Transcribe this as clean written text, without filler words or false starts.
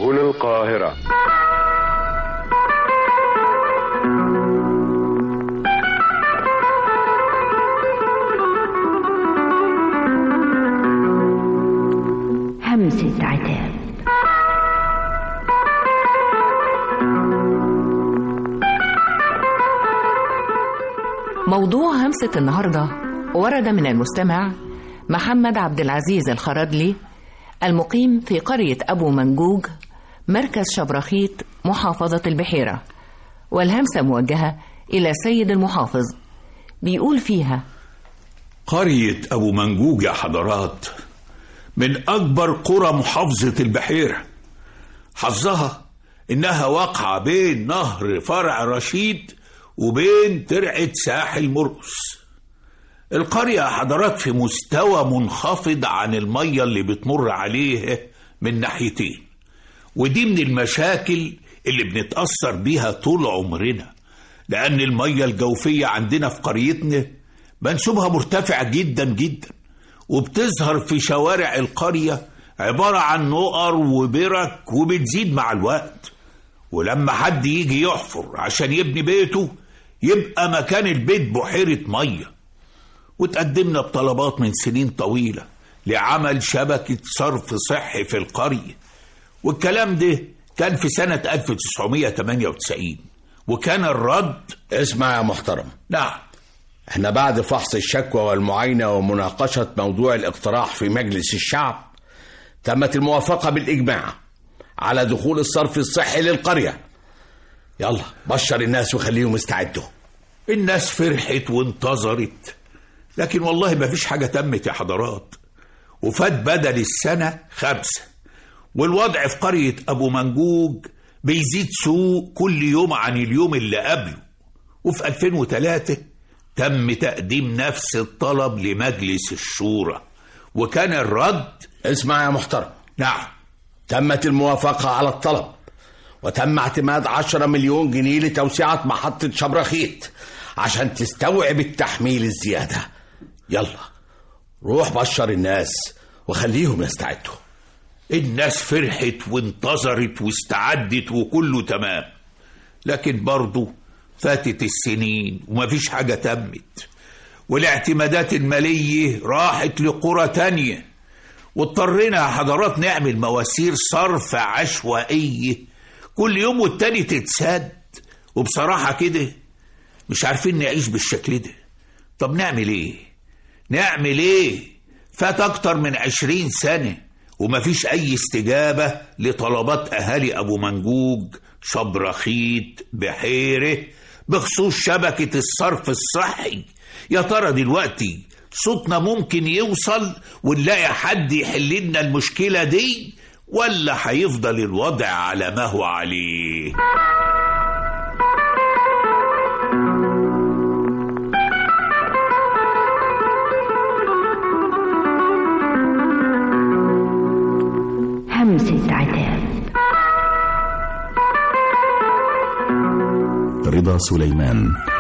سهول القاهرة. همسة عتاب. موضوع همسة النهاردة ورد من المستمع محمد عبد العزيز الخردلي المقيم في قرية أبو منجوج مركز شبرخيت محافظة البحيرة، والهمسة موجهة إلى سيد المحافظ. بيقول فيها: قرية أبو منجوج يا حضرات من أكبر قرى محافظة البحيرة. حظها إنها واقعة بين نهر فرع رشيد وبين ترعة ساحل مرقس. القرية يا حضرات في مستوى منخفض عن المية اللي بتمر عليه من ناحيتين، ودي من المشاكل اللي بنتأثر بيها طول عمرنا، لأن المية الجوفية عندنا في قريتنا منسوبها مرتفع جدا جدا، وبتظهر في شوارع القرية عبارة عن نقر وبرك، وبتزيد مع الوقت. ولما حد يجي يحفر عشان يبني بيته يبقى مكان البيت بحيرة مية. وتقدمنا بطلبات من سنين طويلة لعمل شبكة صرف صحي في القرية، والكلام ده كان في سنة 1998، وكان الرد: اسمع يا محترم. نعم. احنا بعد فحص الشكوى والمعاينة ومناقشة موضوع الاقتراح في مجلس الشعب تمت الموافقة بالإجماع على دخول الصرف الصحي للقرية. يلا بشر الناس وخليهم يستعدوا. الناس فرحت وانتظرت، لكن والله ما فيش حاجة تمت يا حضرات، وفات بدل السنة 5، والوضع في قرية أبو منجوج بيزيد سوء كل يوم عن اليوم اللي قبله. وفي 2003 تم تقديم نفس الطلب لمجلس الشورى، وكان الرد: اسمع يا محترم. نعم. تمت الموافقة على الطلب، وتم اعتماد 10 مليون جنيه لتوسعة محطة شبرخيت عشان تستوعب التحميل الزيادة. يلا روح بشر الناس وخليهم يستعدوا. الناس فرحت وانتظرت واستعدت وكله تمام، لكن برضو فاتت السنين ومفيش حاجة تمت، والاعتمادات المالية راحت لقرى تانية، واضطرينا يا حضرات نعمل مواسير صرف عشوائية كل يوم والتاني تتسد. وبصراحة كده مش عارفين نعيش بالشكل ده. طب نعمل ايه؟ فات اكتر من 20 سنة ومفيش اي استجابة لطلبات اهالي ابو منجوج شبرخيت بحيرة بخصوص شبكة الصرف الصحي. يا ترى دلوقتي صوتنا ممكن يوصل ونلاقي حد يحل لنا المشكلة دي، ولا هيفضل الوضع على ما هو عليه؟ همسة عتاب. رضا سليمان.